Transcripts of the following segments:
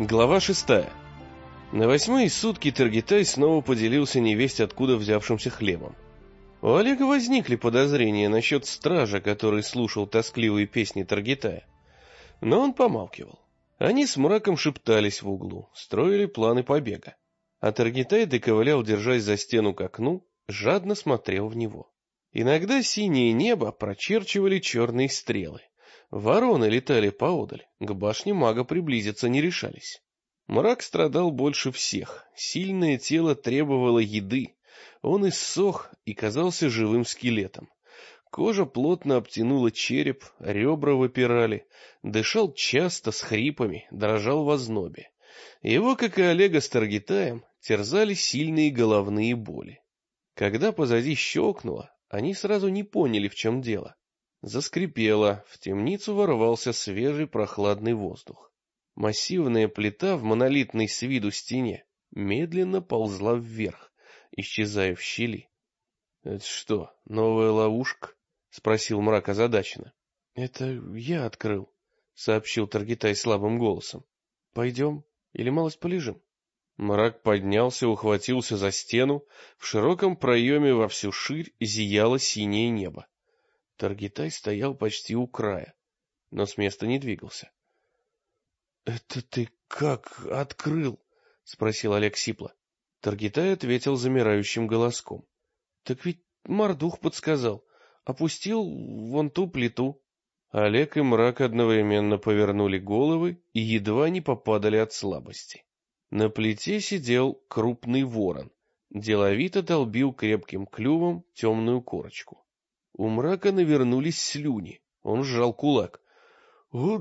Глава 6. На 8-е сутки Таргитай снова поделился невесть откуда взявшимся хлебом. У Олега возникли подозрения насчет стража, который слушал тоскливые песни Таргитая. Но он помалкивал. Они с мраком шептались в углу, строили планы побега. А Таргитай доковылял, держась за стену к окну, жадно смотрел в него. Иногда синее небо прочерчивали черные стрелы. Вороны летали поодаль, к башне мага приблизиться не решались. Мрак страдал больше всех, сильное тело требовало еды, он иссох и казался живым скелетом. Кожа плотно обтянула череп, ребра выпирали, дышал часто с хрипами, дрожал в ознобе. Его, как и Олега с Таргитаем, терзали сильные головные боли. Когда позади щелкнуло, они сразу не поняли, в чем дело. Заскрипело, в темницу ворвался свежий прохладный воздух. Массивная плита в монолитной с виду стене медленно ползла вверх, исчезая в щели. — Это что, новая ловушка? — спросил мрак озадаченно. — Это я открыл, — сообщил Таргитай слабым голосом. — Пойдем или малость полежим? Мрак поднялся, ухватился за стену, в широком проеме во всю ширь зияло синее небо. Таргитай стоял почти у края, но с места не двигался. — Это ты как открыл? — спросил Олег сипло. Таргитай ответил замирающим голоском. — Так ведь Мордух подсказал. Опустил вон ту плиту. Олег и мрак одновременно повернули головы и едва не попадали от слабости. На плите сидел крупный ворон, деловито долбил крепким клювом темную корочку. У мрака навернулись слюни, он сжал кулак. — О,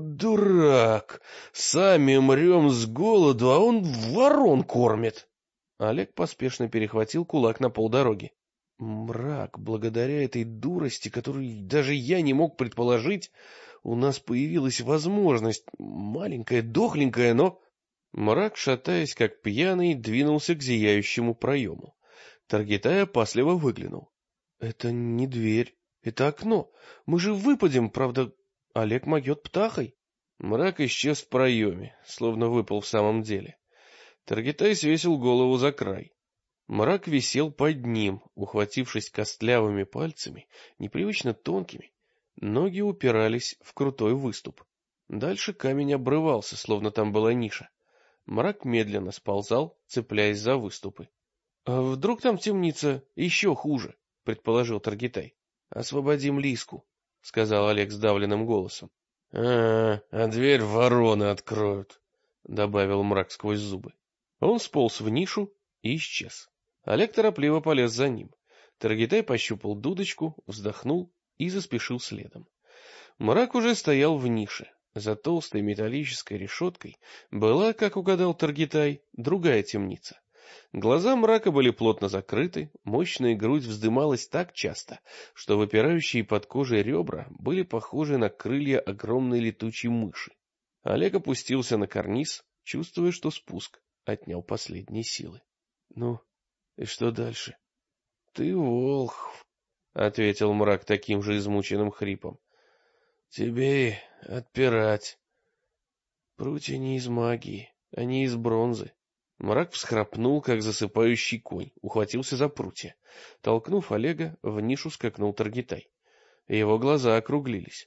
дурак! Сами мрем с голоду, а он ворон кормит! Олег поспешно перехватил кулак на полдороги. — Мрак, благодаря этой дурости, которую даже я не мог предположить, у нас появилась возможность, маленькая, дохленькая, но... Мрак, шатаясь как пьяный, двинулся к зияющему проему. Таргитай опасливо выглянул. — Это не дверь. Это окно. Мы же выпадем, правда, Олег могет птахой. Мрак исчез в проеме, словно выпал в самом деле. Таргитай свесил голову за край. Мрак висел под ним, ухватившись костлявыми пальцами, непривычно тонкими. Ноги упирались в крутой выступ. Дальше камень обрывался, словно там была ниша. Мрак медленно сползал, цепляясь за выступы. — А вдруг там темница еще хуже? — предположил Таргитай. — Освободим Лиску, — сказал Олег сдавленным голосом. — А дверь вороны откроют, — добавил мрак сквозь зубы. Он сполз в нишу и исчез. Олег торопливо полез за ним. Таргитай пощупал дудочку, вздохнул и заспешил следом. Мрак уже стоял в нише. За толстой металлической решеткой была, как угадал Таргитай, другая темница. Глаза мрака были плотно закрыты, мощная грудь вздымалась так часто, что выпирающие под кожей ребра были похожи на крылья огромной летучей мыши. Олег опустился на карниз, чувствуя, что спуск отнял последние силы. — Ну, и что дальше? — Ты волхв, — ответил мрак таким же измученным хрипом. — Тебе и отпирать. Прутья не из магии, они из бронзы. Мрак всхрапнул, как засыпающий конь, ухватился за прутья. Толкнув Олега, в нишу скакнул Таргитай. Его глаза округлились.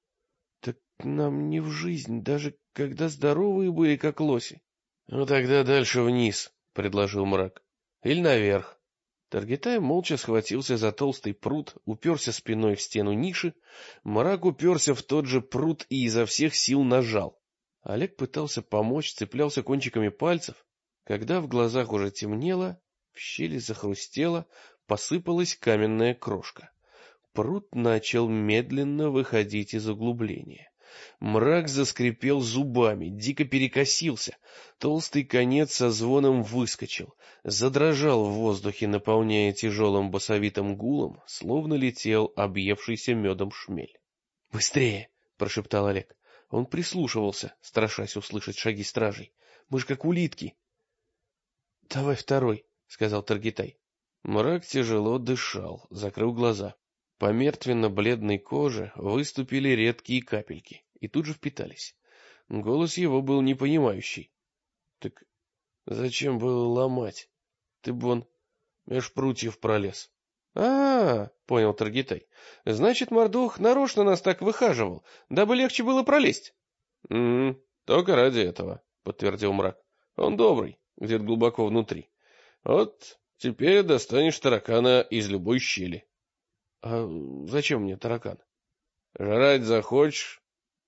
— Так нам не в жизнь, даже когда здоровые были, как лоси. — Ну тогда дальше вниз, — предложил мрак. — Или наверх. Таргитай молча схватился за толстый прут, уперся спиной в стену ниши. Мрак уперся в тот же прут и изо всех сил нажал. Олег пытался помочь, цеплялся кончиками пальцев. Когда в глазах уже темнело, в щели захрустело, посыпалась каменная крошка. Прут начал медленно выходить из углубления. Мрак заскрипел зубами, дико перекосился. Толстый конец со звоном выскочил, задрожал в воздухе, наполняя тяжелым басовитым гулом, словно летел объевшийся медом шмель. — Быстрее! — прошептал Олег. Он прислушивался, страшась услышать шаги стражей. — Мы ж как улитки. — Давай второй, — сказал Таргитай. Мрак тяжело дышал, закрыл глаза. По мертвенно-бледной коже выступили редкие капельки и тут же впитались. Голос его был непонимающий. Так зачем было ломать? Ты бы он меж прутьев пролез. Понял Таргитай. Значит, Мордух нарочно нас так выхаживал, дабы легче было пролезть. Только ради этого, подтвердил мрак. Он добрый, где-то глубоко внутри. Вот теперь достанешь таракана из любой щели. А зачем мне таракан? Жрать захочешь?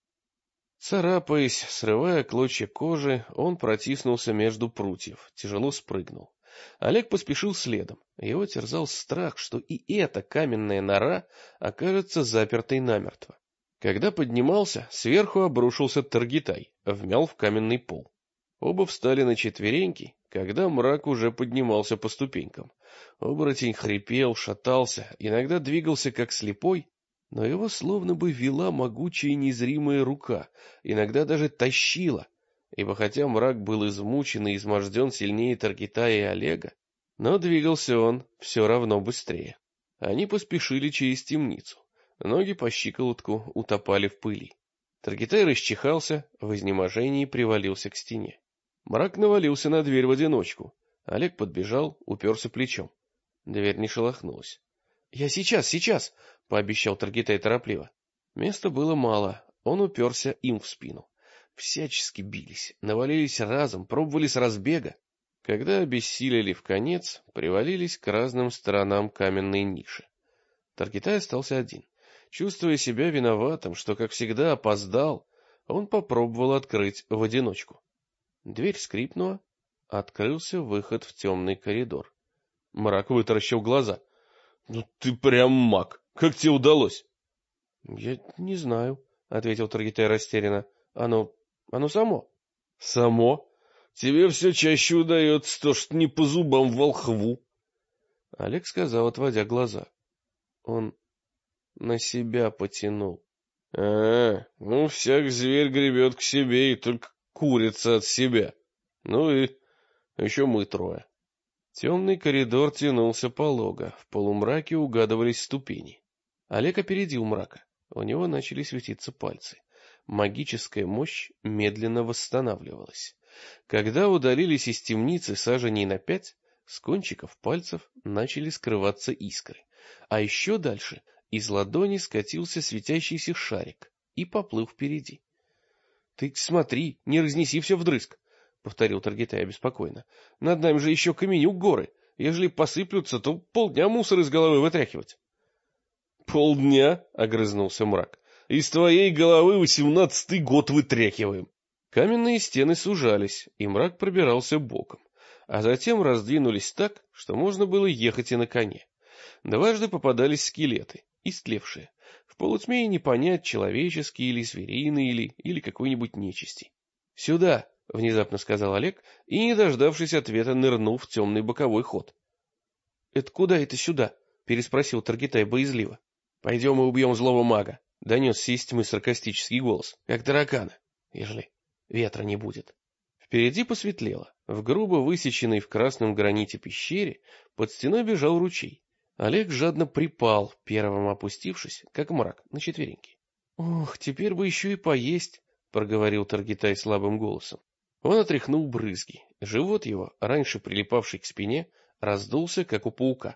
Царапаясь, срывая клочья кожи, он протиснулся между прутьев, тяжело спрыгнул. Олег поспешил следом. Его терзал страх, что и эта каменная нора окажется запертой намертво. Когда поднимался, сверху обрушился Таргитай, вмял в каменный пол. Оба встали на четвереньки, когда мрак уже поднимался по ступенькам. Оборотень хрипел, шатался, иногда двигался как слепой, но его словно бы вела могучая незримая рука, иногда даже тащила, ибо хотя мрак был измучен и изможден сильнее Таргитая и Олега, но двигался он все равно быстрее. Они поспешили через темницу, ноги по щиколотку утопали в пыли. Таргитай расчихался, в изнеможении привалился к стене. Мрак навалился на дверь в одиночку. Олег подбежал, уперся плечом. Дверь не шелохнулась. — Я сейчас! — пообещал Таргитай торопливо. Места было мало, он уперся им в спину. Всячески бились, навалились разом, пробовали с разбега. Когда обессилели вконец, привалились к разным сторонам каменной ниши. Таргитай остался один. Чувствуя себя виноватым, что, как всегда, опоздал, он попробовал открыть в одиночку. Дверь скрипнула, открылся выход в темный коридор. Мрак вытаращил глаза. — Ну ты прям маг! Как тебе удалось? — Я не знаю, — ответил Таргитай растерянно. — Оно само. — Само? Тебе все чаще удается то, что не по зубам волхву. Олег сказал, отводя глаза. Он на себя потянул. — ну всяк зверь гребет к себе и только курица от себя. Ну и еще мы трое. Темный коридор тянулся полого, в полумраке угадывались ступени. Олег опередил мрака, у него начали светиться пальцы. Магическая мощь медленно восстанавливалась. Когда удалились из темницы саженей на 5, с кончиков пальцев начали скрываться искры, а еще дальше из ладони скатился светящийся шарик и поплыл впереди. — Ты смотри, не разнеси все вдрызг, — повторил Таргитай обеспокоенно. — Над нами же еще каменюк горы. Ежели посыплются, то полдня мусор из головы вытряхивать. — Полдня? — огрызнулся мрак. — Из твоей головы 18-й год вытряхиваем. Каменные стены сужались, и мрак пробирался боком, а затем раздвинулись так, что можно было ехать и на коне. Дважды попадались скелеты, истлевшие. В полутьме и не понять, человеческие или звериные или какой-нибудь нечисти. — Сюда! — внезапно сказал Олег, и, не дождавшись ответа, нырнул в темный боковой ход. — Это куда это сюда? — переспросил Таргитай боязливо. — Пойдем и убьем злого мага, — донесся из тьмы саркастический голос, — как таракана, ежели ветра не будет. Впереди посветлело. В грубо высеченной в красном граните пещере под стеной бежал ручей. Олег жадно припал, первым опустившись, как мрак, на четвереньки. — Ох, теперь бы еще и поесть, — проговорил Таргитай слабым голосом. Он отряхнул брызги. Живот его, раньше прилипавший к спине, раздулся, как у паука.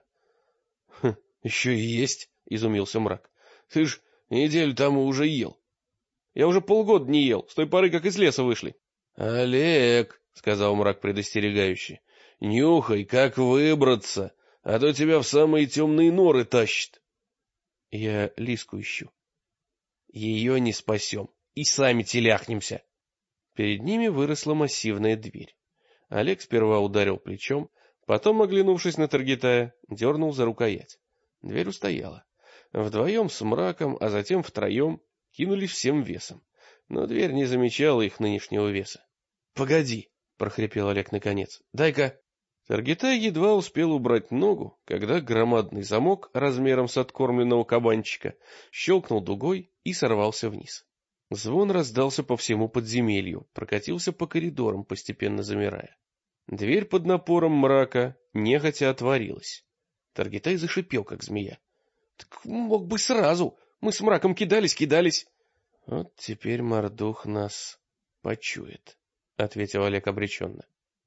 — Еще и есть, — изумился мрак. — Ты ж неделю тому уже ел. — Я уже полгода не ел, с той поры, как из леса вышли. — Олег, — сказал мрак предостерегающе, — нюхай, как выбраться, а то тебя в самые темные норы тащит. — Я Лиску ищу. — Ее не спасем, и сами теляхнемся. Перед ними выросла массивная дверь. Олег сперва ударил плечом, потом, оглянувшись на Таргитая, дернул за рукоять. Дверь устояла. Вдвоем с мраком, а затем втроем кинулись всем весом. Но дверь не замечала их нынешнего веса. — Погоди, — прохрипел Олег наконец, — дай-ка... Таргитай едва успел убрать ногу, когда громадный замок размером с откормленного кабанчика щелкнул дугой и сорвался вниз. Звон раздался по всему подземелью, прокатился по коридорам, постепенно замирая. Дверь под напором мрака нехотя отворилась. Таргитай зашипел, как змея. — Так мог бы сразу, мы с мраком кидались. — Вот теперь Мордух нас почует, — ответил Олег обреченно.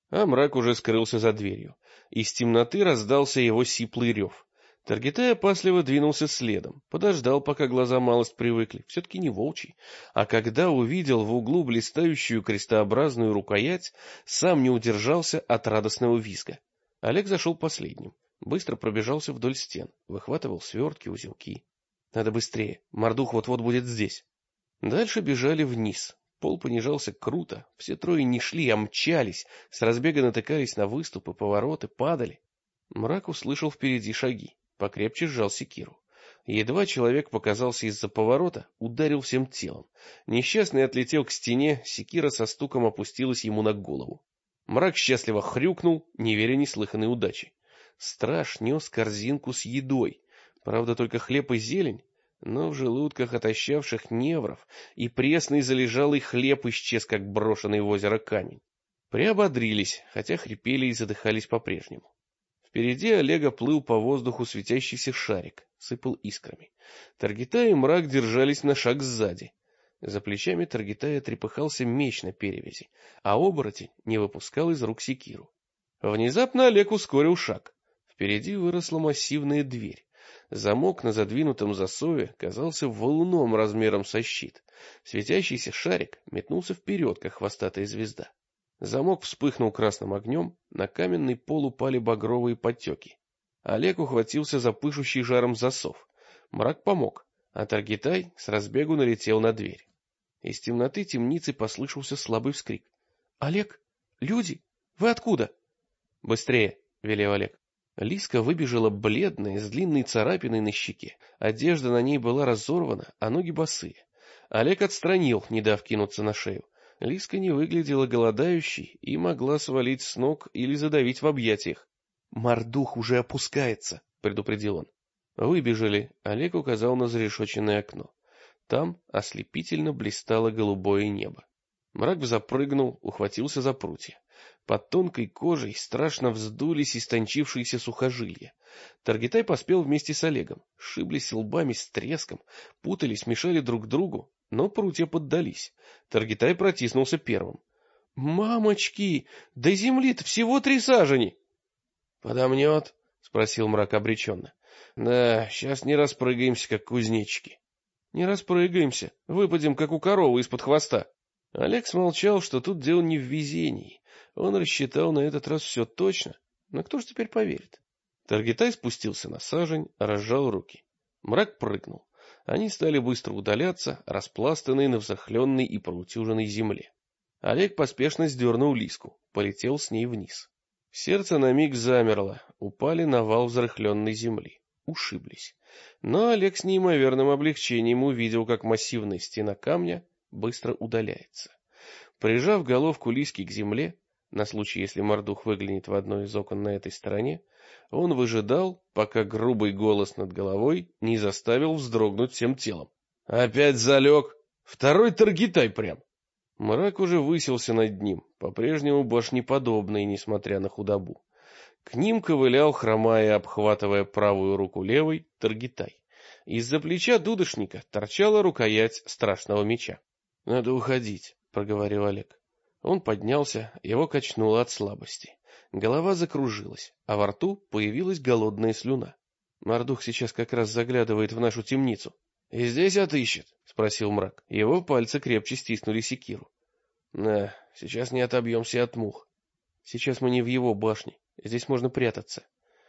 А мрак уже скрылся за дверью. Из темноты раздался его сиплый рев. Таргитай опасливо двинулся следом, подождал, пока глаза малость привыкли, все-таки не волчий, а когда увидел в углу блистающую крестообразную рукоять, сам не удержался от радостного визга. Олег зашел последним, быстро пробежался вдоль стен, выхватывал свертки, узелки. Надо быстрее, Мордух вот-вот будет здесь. Дальше бежали вниз. Пол понижался круто, все трое не шли, а мчались, с разбега натыкались на выступы, повороты, падали. Мрак услышал впереди шаги, покрепче сжал секиру. Едва человек показался из-за поворота, ударил всем телом. Несчастный отлетел к стене, секира со стуком опустилась ему на голову. Мрак счастливо хрюкнул, не веря неслыханной удачи. Страж нес корзинку с едой, правда только хлеб и зелень. Но в желудках отощавших невров и пресный залежалый хлеб исчез, как брошенный в озеро камень. Приободрились, хотя хрипели и задыхались по-прежнему. Впереди Олега плыл по воздуху светящийся шарик, сыпал искрами. Таргитай и мрак держались на шаг сзади. За плечами Таргитая трепыхался меч на перевязи, а оборотень не выпускал из рук секиру. Внезапно Олег ускорил шаг. Впереди выросла массивная дверь. Замок на задвинутом засове казался валуном размером со щит. Светящийся шарик метнулся вперед, как хвостатая звезда. Замок вспыхнул красным огнем, на каменный пол упали багровые подтеки. Олег ухватился за пышущий жаром засов. Мрак помог, а Таргитай с разбегу налетел на дверь. Из темноты темницы послышался слабый вскрик. — Олег, люди, вы откуда? — Быстрее, — велел Олег. Лиска выбежала бледная, с длинной царапиной на щеке. Одежда на ней была разорвана, а ноги босые. Олег отстранил, не дав кинуться на шею. Лиска не выглядела голодающей и могла свалить с ног или задавить в объятиях. — Мордух уже опускается, — предупредил он. Выбежали. Олег указал на зарешоченное окно. Там ослепительно блистало голубое небо. Мрак запрыгнул, ухватился за прутья. Под тонкой кожей страшно вздулись истончившиеся сухожилия. Таргитай поспел вместе с Олегом. Сшиблись лбами с треском, путались, мешали друг другу, но прутья поддались. Таргитай протиснулся первым. — Мамочки, до земли-то всего 3 сажени! — Подомнет? — спросил мрак обреченно. — Да, сейчас не распрыгаемся, как кузнечики. — Не распрыгаемся, выпадем, как у коровы из-под хвоста. Олег смолчал, что тут дело не в везении. Он рассчитал на этот раз все точно, но кто ж теперь поверит? Таргитай спустился на сажень, разжал руки. Мрак прыгнул. Они стали быстро удаляться, распластанные на взрыхленной и проутюженной земле. Олег поспешно сдернул Лиску, полетел с ней вниз. Сердце на миг замерло, упали на вал взрыхленной земли, ушиблись. Но Олег с неимоверным облегчением увидел, как массивная стена камня быстро удаляется. Прижав головку Лиски к земле, на случай, если Мордух выглянет в одно из окон на этой стороне, он выжидал, пока грубый голос над головой не заставил вздрогнуть всем телом. — Опять залег! Второй Таргитай прям! Мрак уже высился над ним, по-прежнему башнеподобный, несмотря на худобу. К ним ковылял, хромая и обхватывая правую руку левой, Таргитай. Из-за плеча дудошника торчала рукоять страшного меча. — Надо уходить, — проговорил Олег. Он поднялся, его качнуло от слабости. Голова закружилась, а во рту появилась голодная слюна. Мордух сейчас как раз заглядывает в нашу темницу. — И здесь отыщет? — спросил мрак. Его пальцы крепче стиснули секиру. — Да, сейчас не отобьемся от мух. Сейчас мы не в его башне, здесь можно прятаться.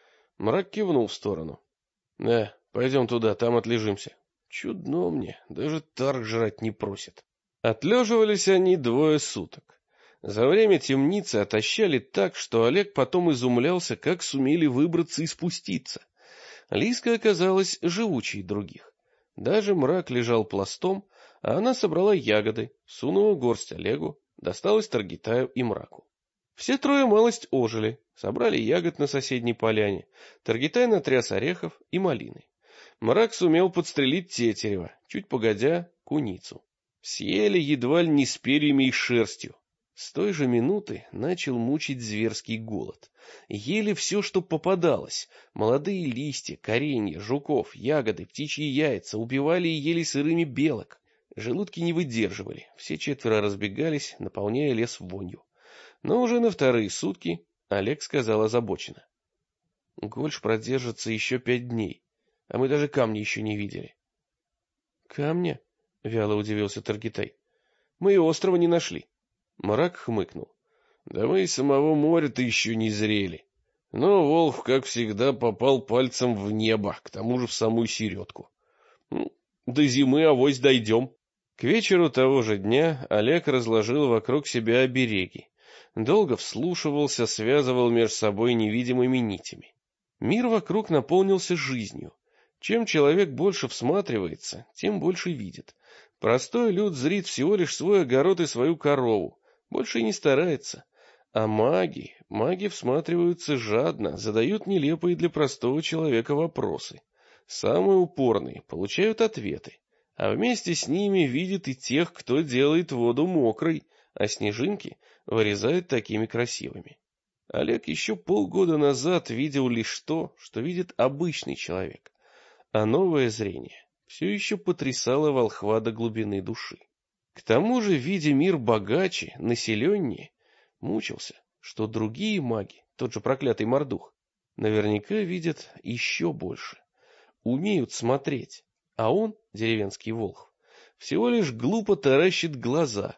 Мрак кивнул в сторону. — Да, пойдем туда, там отлежимся. Чудно мне, даже тарг жрать не просит. Отлеживались они 2 суток. За время темницы отощали так, что Олег потом изумлялся, как сумели выбраться и спуститься. Лиска оказалась живучей других. Даже мрак лежал пластом, а она собрала ягоды, сунула горсть Олегу, досталась Таргитаю и мраку. Все трое малость ожили, собрали ягод на соседней поляне, Таргитай натряс орехов и малины. Мрак сумел подстрелить тетерева, чуть погодя куницу. Съели едва ли не с перьями и шерстью. С той же минуты начал мучить зверский голод. Ели все, что попадалось. Молодые листья, коренья, жуков, ягоды, птичьи яйца, убивали и ели сырыми белок. Желудки не выдерживали, все 4 разбегались, наполняя лес вонью. Но уже на вторые сутки Олег сказал озабоченно: Гольш продержится еще 5 дней, а мы даже камня еще не видели. Камня? — вяло удивился Таргитай. Мы и острова не нашли. Мрак хмыкнул. Да мы и самого моря-то еще не зрели. Но Волхв, как всегда, попал пальцем в небо, к тому же в самую середку. До зимы авось дойдем. К вечеру того же дня Олег разложил вокруг себя обереги. Долго вслушивался, связывал между собой невидимыми нитями. Мир вокруг наполнился жизнью. Чем человек больше всматривается, тем больше видит. Простой люд зрит всего лишь свой огород и свою корову, больше и не старается. А маги всматриваются жадно, задают нелепые для простого человека вопросы. Самые упорные получают ответы, а вместе с ними видят и тех, кто делает воду мокрой, а снежинки вырезают такими красивыми. Олег еще полгода назад видел лишь то, что видит обычный человек, а новое зрение все еще потрясало волхва до глубины души. К тому же, видя мир богаче, населеннее, мучился, что другие маги, тот же проклятый Мордух, наверняка видят еще больше, умеют смотреть, а он, деревенский волхв, всего лишь глупо таращит глаза,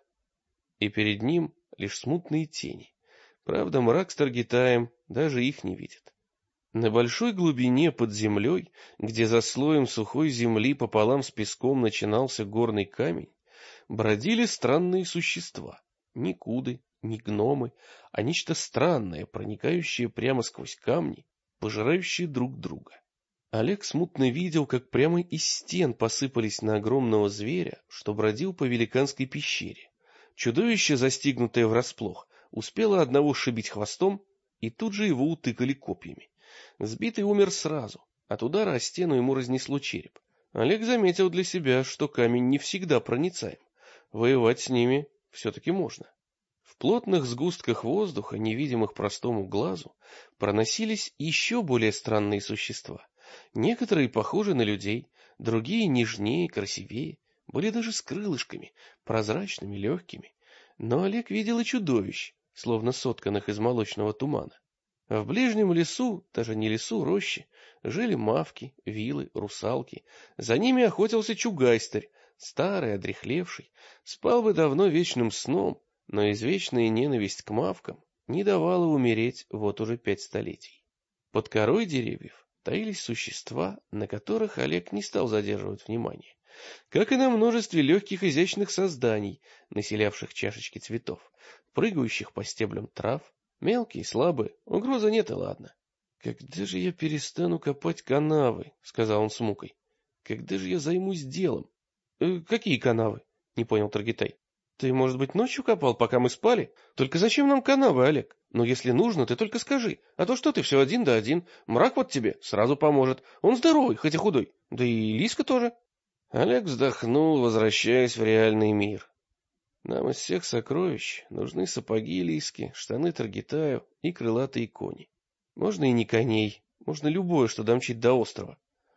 и перед ним лишь смутные тени. Правда, мрак с Таргитаем даже их не видит. На большой глубине под землей, где за слоем сухой земли пополам с песком начинался горный камень, бродили странные существа, ни куды, ни гномы, а нечто странное, проникающее прямо сквозь камни, пожирающее друг друга. Олег смутно видел, как прямо из стен посыпались на огромного зверя, что бродил по великанской пещере. Чудовище, застигнутое врасплох, успело одного сшибить хвостом, и тут же его утыкали копьями. Сбитый умер сразу, от удара о стену ему разнесло череп. Олег заметил для себя, что камень не всегда проницаем. Воевать с ними все-таки можно. В плотных сгустках воздуха, невидимых простому глазу, проносились еще более странные существа. Некоторые похожи на людей, другие нежнее, красивее, были даже с крылышками, прозрачными, легкими. Но Олег видел и чудовищ, словно сотканных из молочного тумана. В ближнем лесу, даже не лесу, роще, жили мавки, вилы, русалки. За ними охотился чугайстырь, старый, одряхлевший, спал бы давно вечным сном, но извечная ненависть к мавкам не давала умереть вот уже 5 столетий. Под корой деревьев таились существа, на которых Олег не стал задерживать внимание, как и на множестве легких изящных созданий, населявших чашечки цветов, прыгающих по стеблям трав. Мелкие, слабые, угрозы нет и ладно. — Когда же я перестану копать канавы? — сказал он с мукой. — Когда же я займусь делом? Какие канавы? — не понял Таргитай. — Ты, может быть, ночью копал, пока мы спали? Только зачем нам канавы, Олег? Но если нужно, ты только скажи. А то что ты все один да один? Мрак вот тебе сразу поможет. Он здоровый, хоть и худой. Да и Лиска тоже. Олег вздохнул, возвращаясь в реальный мир. Нам из всех сокровищ нужны сапоги Лиски, штаны Таргитаю и крылатые кони. Можно и не коней, можно любое, что домчит до острова.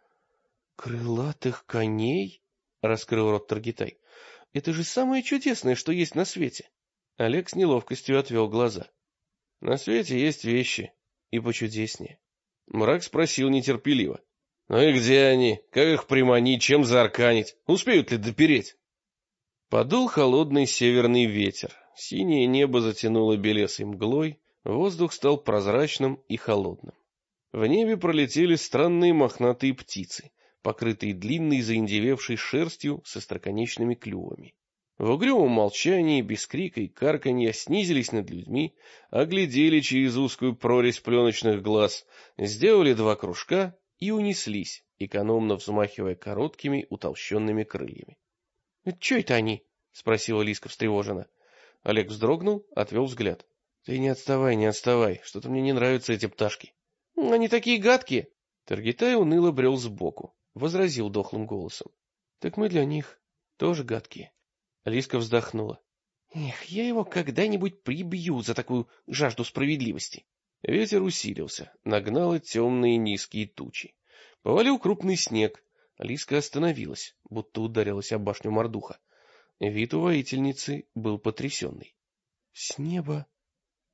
— Крылатых коней? — раскрыл рот Таргитай. — Это же самое чудесное, что есть на свете. Олег с неловкостью отвел глаза. — На свете есть вещи, и почудеснее. Мрак спросил нетерпеливо. — Ну и где они? Как их приманить? Чем заарканить? Успеют ли допереть? Подул холодный северный ветер, синее небо затянуло белесой мглой, воздух стал прозрачным и холодным. В небе пролетели странные мохнатые птицы, покрытые длинной заиндевевшей шерстью с остроконечными клювами. В угрюмом молчании, без крика и карканья, снизились над людьми, оглядели через узкую прорезь пленочных глаз, сделали 2 кружка и унеслись, экономно взмахивая короткими утолщенными крыльями. — Че это они? — спросила Лиска встревоженно. Олег вздрогнул, отвел взгляд. — Ты не отставай, что-то мне не нравятся эти пташки. — Они такие гадкие. Таргитай уныло брел сбоку, возразил дохлым голосом. — Так мы для них тоже гадкие. Лиска вздохнула. — Эх, я его когда-нибудь прибью за такую жажду справедливости. Ветер усилился, нагнало темные низкие тучи. Повалил крупный снег. Лиска остановилась, будто ударилась об башню Мордуха. Вид у воительницы был потрясенный. — С неба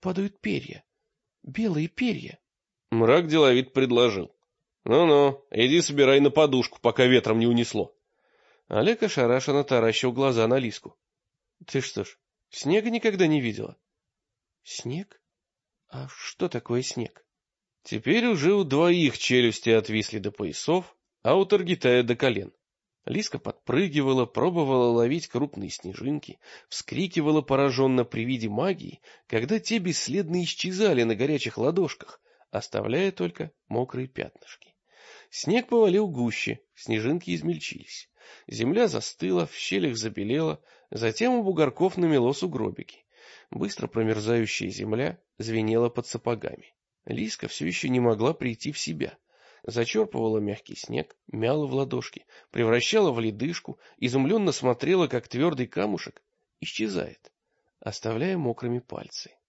падают перья. Белые перья. Мрак деловит предложил. Ну-ну, иди собирай на подушку, пока ветром не унесло. Олег ошарашенно таращил глаза на Лиску. Ты что ж, снега никогда не видела? Снег? А что такое снег? Теперь уже у двоих челюсти отвисли до поясов, а у Таргитая до колен. Лиска подпрыгивала, пробовала ловить крупные снежинки, вскрикивала пораженно при виде магии, когда те бесследно исчезали на горячих ладошках, оставляя только мокрые пятнышки. Снег повалил гуще, снежинки измельчились. Земля застыла, в щелях забелела, затем у бугорков намело сугробики. Быстро промерзающая земля звенела под сапогами. Лиска все еще не могла прийти в себя. Зачерпывала мягкий снег, мяла в ладошки, превращала в ледышку, изумленно смотрела, как твердый камушек исчезает, оставляя мокрыми пальцы.